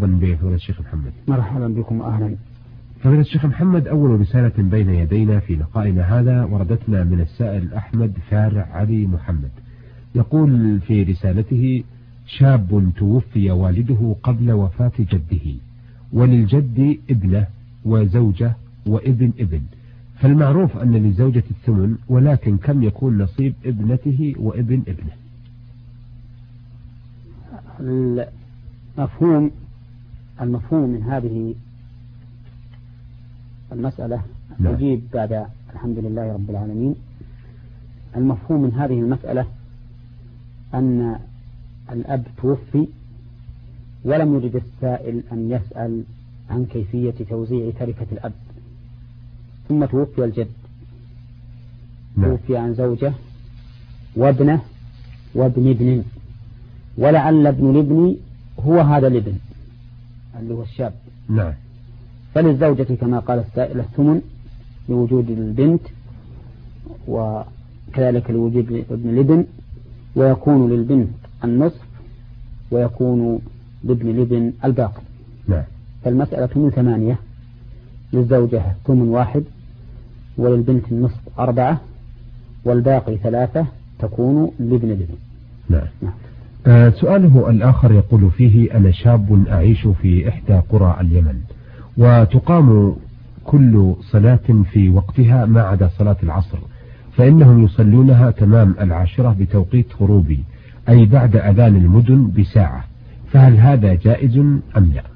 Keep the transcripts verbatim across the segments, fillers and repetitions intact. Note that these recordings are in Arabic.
مرحبا بفضيلة الشيخ محمد. مرحبا بكم أهلا. فضيلة الشيخ محمد، أول رسالة بين يدينا في لقائنا هذا وردتنا من السائل أحمد فارع علي محمد، يقول في رسالته: شاب توفي والده قبل وفاة جده، وللجد ابنة وزوجة وابن ابن، فالمعروف أن للزوجة الثمن، ولكن كم يكون نصيب ابنته وابن ابنه؟ المفهوم المفهوم من هذه المسألة أجيب بعد الحمد لله رب العالمين. المفهوم من هذه المسألة أن الأب توفي ولم يرد السائل أن يسأل عن كيفية توزيع تركة الأب، ثم توفي الجد، توفي عن زوجة وابنه وابن ابن، ولعل ابن الابن هو هذا الابن اللي هو الشاب. نعم. فللزوجة كما قال السائل الثمن لوجود البنت، وكذلك لوجود ابن الابن، ويكون للبنت النصف، ويكون لابن الابن الباقي. نعم. فالمسألة من ثمانية، للزوجة ثمن واحد، وللبنت النصف أربعة، والباقي ثلاثة تكون لابن الابن. نعم. نعم. آه سؤاله الآخر يقول فيه: أنا شاب أعيش في إحدى قرى اليمن، وتقام كل صلاة في وقتها ما عدا صلاة العصر، فإنهم يصلونها تمام العاشرة بتوقيت غروبي، أي بعد أذان المدن بساعة، فهل هذا جائز أم لا؟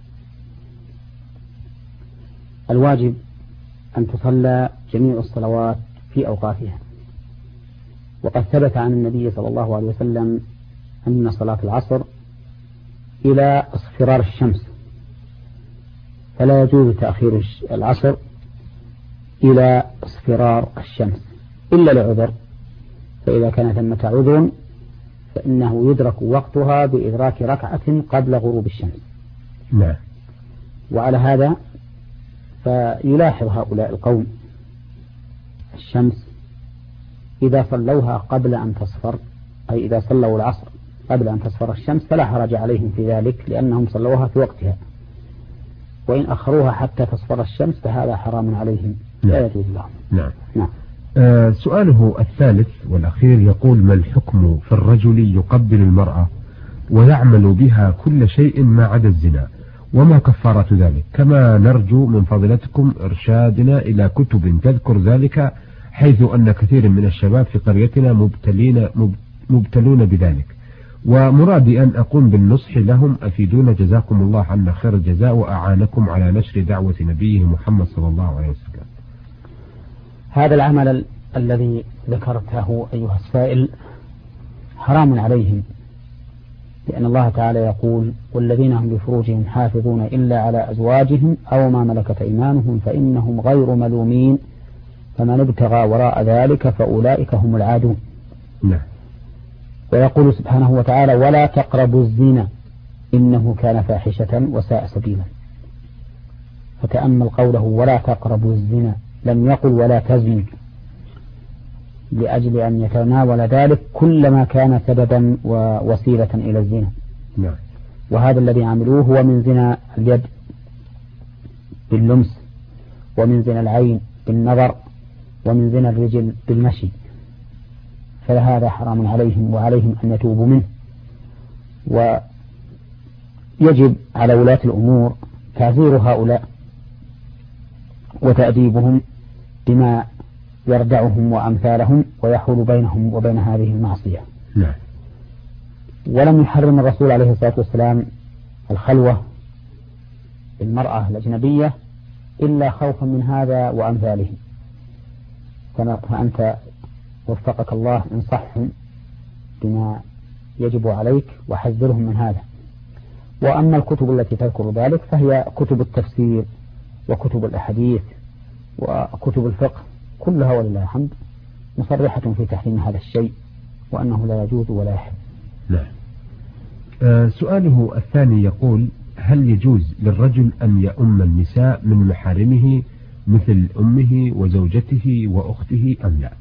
الواجب أن تصلى جميع الصلوات في أوقاتها، وقد ثبت عن النبي صلى الله عليه وسلم أن صلاة العصر إلى اصفرار الشمس، فلا يجوز تأخير العصر إلى اصفرار الشمس إلا لعذر، فإذا كان ثمة عذر فإنه يدرك وقتها بإدراك ركعة قبل غروب الشمس. نعم. وعلى هذا فيلاحظ هؤلاء القوم الشمس إذا صلوها قبل أن تصفر، أي إذا صلوا العصر قبل أن تصفر الشمس فلا حرج عليهم في ذلك، لأنهم صلوها في وقتها، وإن أخروها حتى تصفر الشمس فهذا حرام عليهم، لا يجوز لهم. نعم. نعم. آه سؤاله الثالث والأخير يقول: ما الحكم في الرجل يقبل المرأة ويعمل بها كل شيء ما عدا الزنا، وما كفارة ذلك؟ كما نرجو من فضيلتكم إرشادنا إلى كتب تذكر ذلك، حيث أن كثير من الشباب في قريتنا مبتلين مبتلون بذلك، ومرادي أن أقوم بالنصح لهم، أفيدونا جزاكم الله عنا خير الجزاء وأعانكم على نشر دعوة نبيه محمد صلى الله عليه وسلم. هذا العمل ال الذي ذكرته أيها السائل حرام عليهم، لأن الله تعالى يقول: والذين هم لفروجهم حافظون إلا على أزواجهم أو ما ملكت أيمانهم فإنهم غير ملومين فمن ابتغى وراء ذلك فأولئك هم العادون. نعم. ويقول سبحانه وتعالى: ولا تقربوا الزنا إنه كان فاحشة وساء سبيلا. فتأمل قوله ولا تقربوا الزنا، لم يقل ولا تزنوا، لأجل أن يتناول ذلك كل ما كان سببا ووسيلة إلى الزنا. نعم. وهذا الذي عملوه هو من زنا اليد باللمس، ومن زنا العين بالنظر، ومن زنا الرجل بالمشي، فهذا حرام عليهم، وعليهم أن يتوبوا منه. ويجب على ولاة الأمور تعزير هؤلاء وتأديبهم بما يردعهم وأمثالهم ويحول بينهم وبين هذه المعصية. نعم. ولم يحرم الرسول عليه الصلاة والسلام الخلوة بالمرأة الأجنبية إلا خوفا من هذا وأمثاله، فأنت وفقك الله انصحهم بما يجب عليك وحذرهم من هذا. وأما الكتب التي تذكر ذلك فهي كتب التفسير وكتب الأحاديث وكتب الفقه كلها ولله الحمد مصرحة في تحريم هذا الشيء، وأنه لا يجوز ولا يحل. نعم. آه سؤاله الثاني يقول: هل يجوز للرجل أن يؤم النساء من محارمه مثل أمه وزوجته وأخته أم لا؟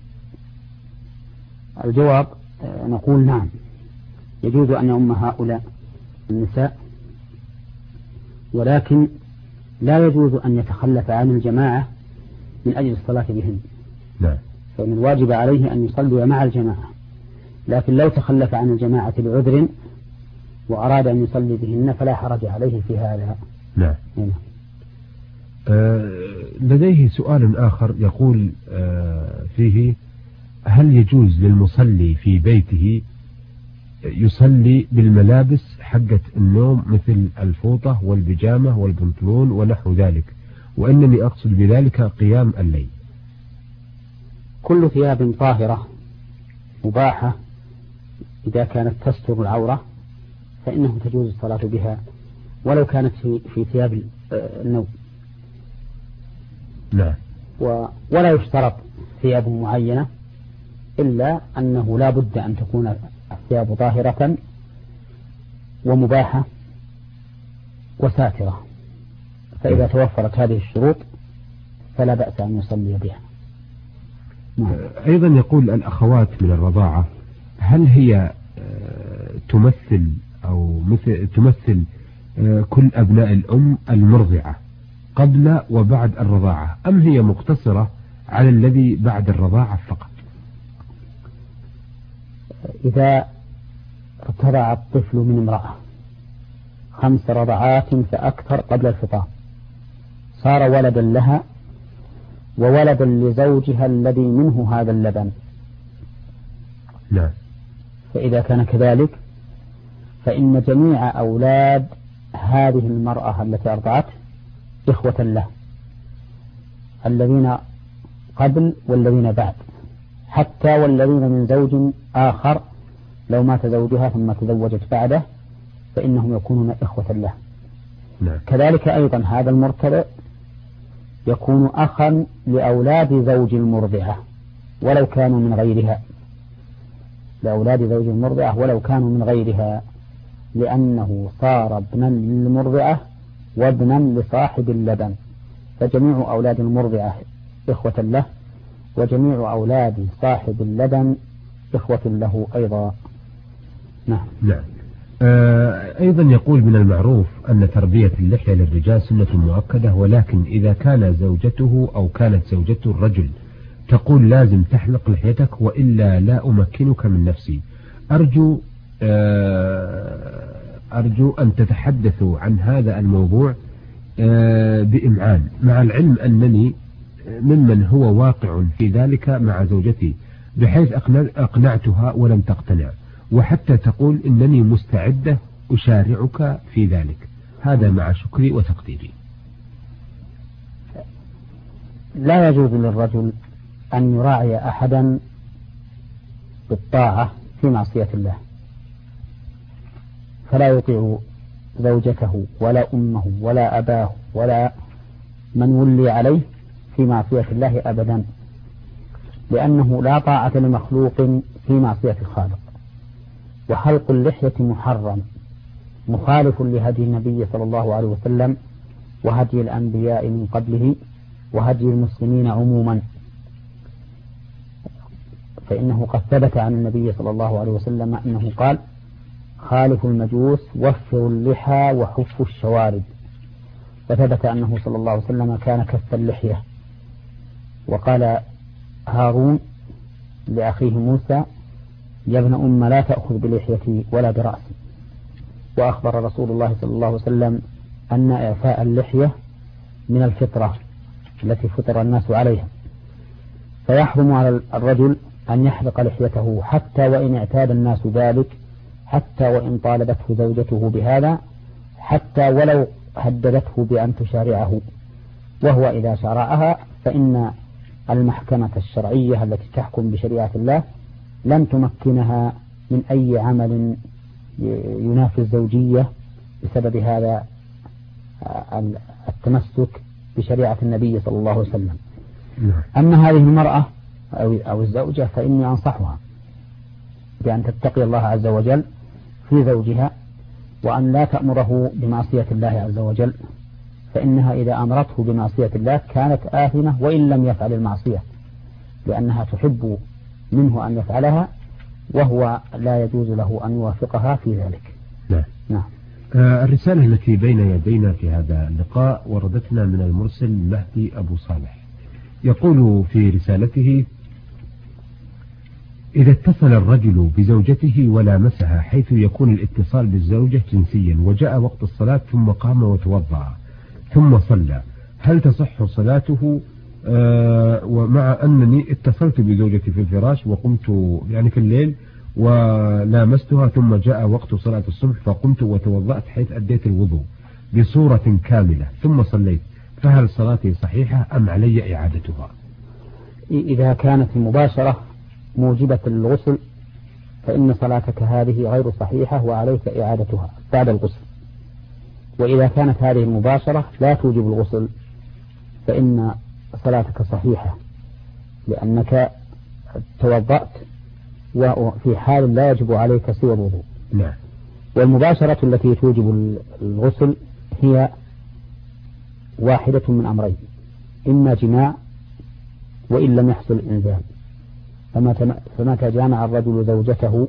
الجواب نقول نعم، يجوز أن يؤم هؤلاء النساء ولكن لا يجوز أن يتخلف عن الجماعة من أجل الصلاة بهن. نعم. فإن الواجب عليه أن يصلي مع الجماعة، لكن لو تخلف عن الجماعة بعذر وأراد أن يصلي بهن فلا حرج عليه في هذا. نعم. نعم. آه لديه سؤال آخر يقول آه فيه: هل يجوز للمصلي في بيته يصلي بالملابس حقة النوم مثل الفوطة والبيجامة والبنطلون ونحو ذلك، وإنني أقصد بذلك قيام الليل؟ كل ثياب طاهرة مباحة إذا كانت تستر العورة فإنه تجوز الصلاة بها ولو كانت في ثياب النوم. نعم. ولا يشترط ثياب معينة، إلا أنه لا بد أن تكون الثياب طاهرة ومباحة وساترة، فإذا توفرت هذه الشروط فلا بأس أن يصلي بها. نعم. أيضا يقول الأخوات من الرضاعة: هل هي تمثل أو مثل تمثل كل أبناء الأم المرضعة قبل وبعد الرضاعة، أم هي مقتصرة على الذي بعد الرضاعة فقط؟ إذا ارتضع الطفل من امرأة خمس رضعات فأكثر قبل الفطام صار ولدا لها وولدا لزوجها الذي منه هذا اللبن. نعم. فإذا كان كذلك فإن جميع أولاد هذه المرأة التي أرضعته إخوة له، الذين قبل والذين بعد، حتى والذين من زوج آخر لو مات زوجها ثم تزوجت بعده فإنهم يكونون إخوة له. نعم. كذلك أيضا هذا المرتضع يكون أخا لأولاد زوج المرضعة ولو كانوا من غيرها، لأولاد زوج المرضعة ولو كانوا من غيرها، لأنه صار ابنا للمرضعة وابنا لصاحب اللبن، فجميع أولاد المرضعة إخوة له وجميع أولاد صاحب اللبن إخوة له أيضا. نعم. نعم. آه أيضا يقول: من المعروف أن تربية اللحية للرجال سنة مؤكدة، ولكن إذا كان زوجته أو كانت زوجته الرجل تقول لازم تحلق لحيتك وإلا لا أمكنك من نفسي، أرجو آه أرجو أن تتحدثوا عن هذا الموضوع آه بإمعان، مع العلم أنني ممن هو واقع في ذلك مع زوجتي، بحيث أقنعتها ولم تقتنع، وحتى تقول إنني مستعدة أشارعك في ذلك، هذا مع شكري وتقديري. لا يجوز للرجل أن يراعي أحدا بالطاعة في معصية الله، فلا يطيع زوجته ولا أمه ولا أباه ولا من ولي عليه في معصية الله أبدا، لأنه لا طاعة لمخلوق في معصية الخالق. وحلق اللحية محرم مخالف لهدي النبي صلى الله عليه وسلم وهدي الأنبياء من قبله وهدي المسلمين عموما، فإنه قد ثبت عن النبي صلى الله عليه وسلم أنه قال: خالف المجوس وفروا اللحى وحفوا الشوارب. وثبت أنه صلى الله عليه وسلم كان كف اللحية. وقال هارون لأخيه موسى: يا ابن أم لا تأخذ بلحيتي ولا برأسي. وأخبر رسول الله صلى الله عليه وسلم أن إعفاء اللحية من الفطرة التي فطر الناس عليها، فيحرم على الرجل أن يحلق لحيته حتى وإن اعتاد الناس ذلك، حتى وإن طالبته زوجته بهذا، حتى ولو هددته بأن تشارعه، وهو إذا شارعها فإن المحكمة الشرعية التي تحكم بشريعة الله لن تمكنها من أي عمل ينافي الزوجية بسبب هذا التمسك بشريعة النبي صلى الله عليه وسلم. أما هذه المرأة أو الزوجة فإني أنصحها بأن تتقي الله عز وجل في زوجها، وأن لا تأمره بمعصية الله عز وجل، فإنها إذا أمرته بمعصية الله كانت آثمة وإن لم يفعل المعصية، لأنها تحب منه أن يفعلها وهو لا يجوز له أن يوافقها في ذلك. نعم. نعم. الرسالة التي بين يدينا في هذا اللقاء وردتنا من المرسل مهدي أبو صالح، يقول في رسالته: إذا اتصل الرجل بزوجته ولامسها حيث يكون الاتصال بالزوجة جنسيا وجاء وقت الصلاة ثم قام وتوضأ ثم صلى، هل تصح صلاته؟ آه ومع أنني اتصلت بزوجتي في الفراش وقمت يعني في الليل ولامستها ثم جاء وقت صلاة الصبح فقمت وتوضأت حيث أديت الوضوء بصورة كاملة ثم صليت، فهل صلاتي صحيحة أم علي إعادتها؟ إذا كانت المباشرة موجبة للغسل فإن صلاتك هذه غير صحيحة وعليك إعادتها بعد الغسل. وإذا كانت هذه المباشرة لا توجب الغسل فإن صلاتك صحيحة لأنك توضأت وفي حال لا يجب عليك سوى الوضوء. نعم. والمباشرة التي توجب الغسل هي واحدة من أمرين: إما جماع وإن لم يحصل إنزال، فمتى جامع الرجل زوجته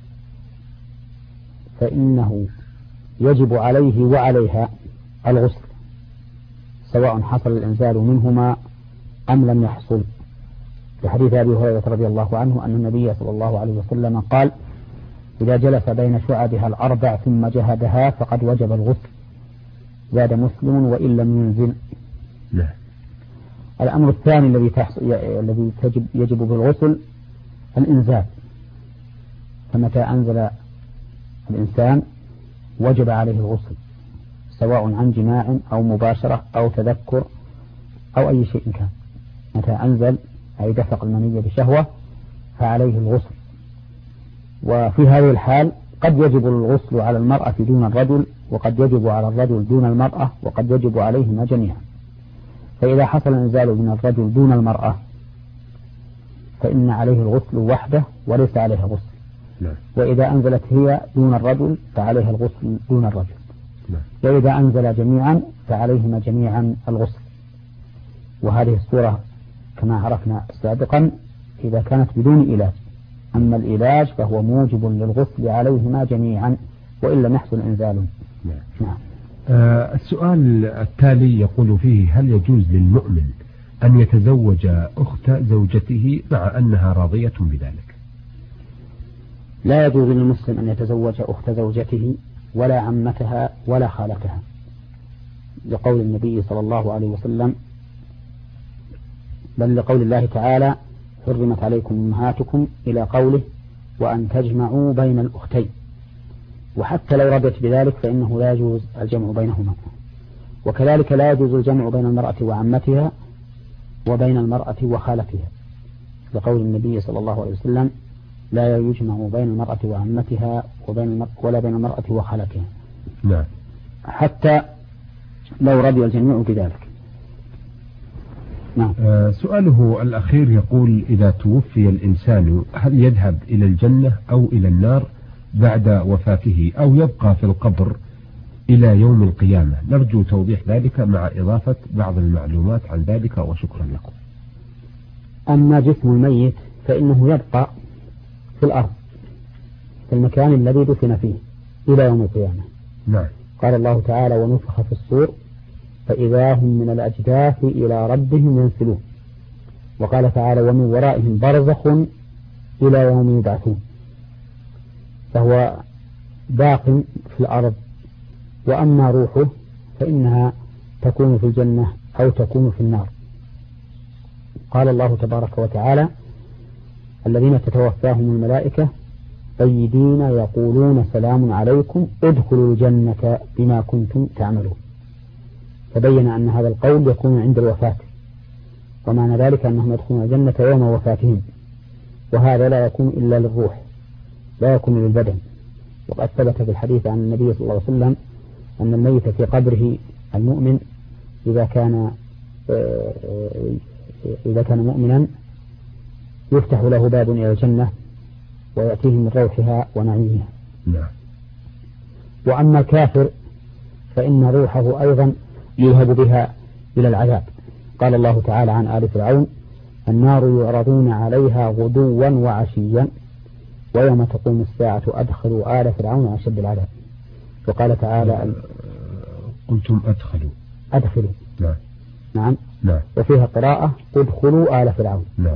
فإنه يجب عليه وعليها الغسل سواء حصل الإنزال منهما أم لم يحصل، لحديث أبي هريرة رضي الله عنه أن النبي صلى الله عليه وسلم قال: إذا جلس بين شعبها الأربع ثم جهدها فقد وجب الغسل. زاد مسلم: وإن لم ينزل. لا. الأمر الثاني الذي الذي تجب يجب بالغسل الإنزال، فمتى أنزل الإنسان وجب عليه الغسل سواء عن جماع أو مباشرة أو تذكر أو أي شيء كان. متى أنزل أي دفق المني بشهوة فعليه الغسل. وفي هذه الحال قد يجب الغسل على المرأة دون الرجل، وقد يجب على الرجل دون المرأة، وقد يجب عليهما جميعا. فإذا حصل الإنزال من الرجل دون المرأة فإن عليه الغسل وحده وليس عليها غسل. لا. وإذا أنزلت هي دون الرجل فعليها الغسل دون الرجل. لا. وإذا أنزل جميعا فعليهما جميعا الغسل. وهذه الصورة كما عرفنا سابقا إذا كانت بدون علاج، أما العلاج فهو موجب للغسل عليهما جميعا وإن لم يحصل إنزال. نعم. نعم. آه السؤال التالي يقول فيه: هل يجوز للمؤمن أن يتزوج أخت زوجته مع أنها راضية بذلك؟ لا يجوز للمسلم أن يتزوج أخت زوجته ولا عمتها ولا خالتها، لقول النبي صلى الله عليه وسلم، بل لقول الله تعالى: حرمت عليكم أمهاتكم، إلى قوله: وأن تجمعوا بين الأختين. وحتى لو رضت بذلك فإنه لا يجوز الجمع بينهما. وكذلك لا يجوز الجمع بين المرأة وعمتها وبين المرأة وخالتها، لقول النبي صلى الله عليه وسلم: لا يجمع بين المرأة وعمتها وبين المرأة ولا بين المرأة وخالتها. نعم. حتى لو رضي الجميع بذلك. نعم. آه سؤاله الأخير يقول: إذا توفي الإنسان هل يذهب إلى الجنة أو إلى النار بعد وفاته أو يبقى في القبر إلى يوم القيامة؟ نرجو توضيح ذلك مع إضافة بعض المعلومات عن ذلك وشكرا لكم. أما جسم الميت فإنه يبقى في الأرض في المكان الذي دفن فيه إلى يوم القيامة. نعم. قال الله تعالى: ونفخ في الصور فإذا هم من الأجداث إلى ربهم ينسلون. وقال تعالى: ومن ورائهم برزخ إلى يوم يبعثون. فهو باق في الأرض. وأما روحه فإنها تكون في الجنة أو تكون في النار. قال الله تبارك وتعالى: الذين تتوفاهم الملائكة طيبين يقولون سلام عليكم ادخلوا الجنة بما كنتم تعملون. فبين أن هذا القول يكون عند الوفاة، ومعنى ذلك أنهم يدخلون الجنة يوم وفاتهم، وهذا لا يكون إلا للروح لا يكون للبدن. وقد ثبت في الحديث عن النبي صلى الله عليه وسلم أن الميت في قبره المؤمن إذا كان إذا كان مؤمنا يفتح له باب إلى الجنة ويأتيه من روحها ونعيمها. نعم. وأما الكافر فإن روحه أيضا يذهب بها إلى العذاب. قال الله تعالى عن آل فرعون: النار يعرضون عليها غدوا وعشيا ويوم تقوم الساعة أدخلوا آل فرعون أشد العذاب. وقال تعالى قلتم أدخلوا أدخلوا نعم نعم نعم وفيها قراءة ادخلوا آل فرعون نعم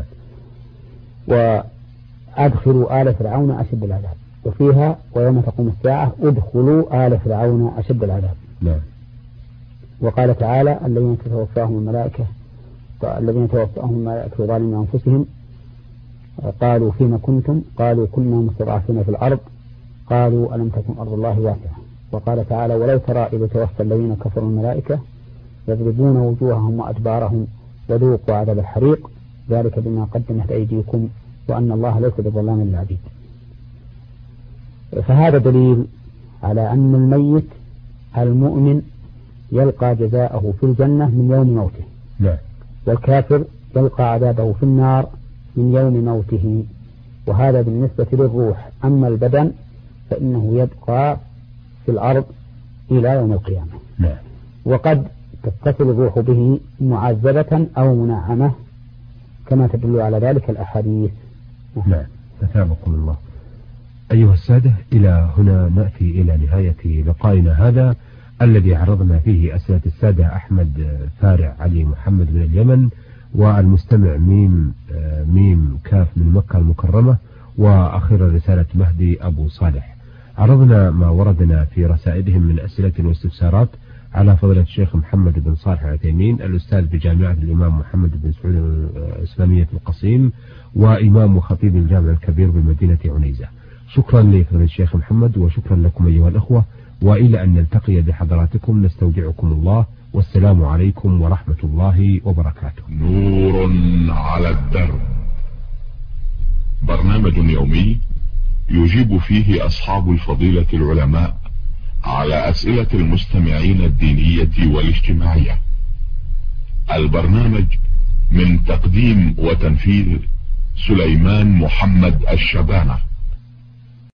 وأدخلوا آل فرعون أشد العذاب، وفيها ويوم تقوم الساعة ادخلوا آل فرعون أشد العذاب. نعم. وقال تعالى الذين تتوفاهم الملائكة الذين توفاهم الملائكة ظالمين أنفسهم قالوا فيما كنتم قالوا كنا مستضعفين في الأرض قالوا ألم تكن أرض الله واسعة. وقال تعالى ولو ترى إذ توفى الذين كفروا الملائكة يضربون وجوههم وأدبارهم وذوقوا عذاب الحريق ذلك بما قدمت أيديكم وأن الله ليس بظلام للعبيد. فهذا دليل على أن الميت المؤمن يلقى جزاءه في الجنة من يوم موته. لا. والكافر يلقى عذابه في النار من يوم موته. وهذا بالنسبة للروح. أما البدن فإنه يبقى في الأرض إلى يوم القيامة. لا. وقد تتصل الروح به معذبة أو منعمة كما تدل على ذلك الأحاديث. نعم. أثابكم الله. أيها السادة، إلى هنا نأتي إلى نهاية لقائنا هذا الذي عرضنا فيه أسئلة السادة أحمد فارع علي محمد من اليمن، والمستمع ميم ميم كاف من مكة المكرمة، وأخيرا رسالة مهدي أبو صالح. عرضنا ما وردنا في رسائلهم من أسئلة واستفسارات على فضيلة الشيخ محمد بن صالح العثيمين الأستاذ بجامعة الإمام محمد بن سعود الإسلامية القصيم، وإمام وخطيب الجامع الكبير بمدينة عنيزة. شكرا لفضيلة الشيخ محمد، وشكرا لكم أيها الأخوة، وإلى أن نلتقي بحضراتكم نستودعكم الله، والسلام عليكم ورحمة الله وبركاته. نور على الدرب، برنامج يومي يجيب فيه أصحاب الفضيلة العلماء على أسئلة المستمعين الدينية والاجتماعية. البرنامج من تقديم وتنفيذ سليمان محمد الشبانة.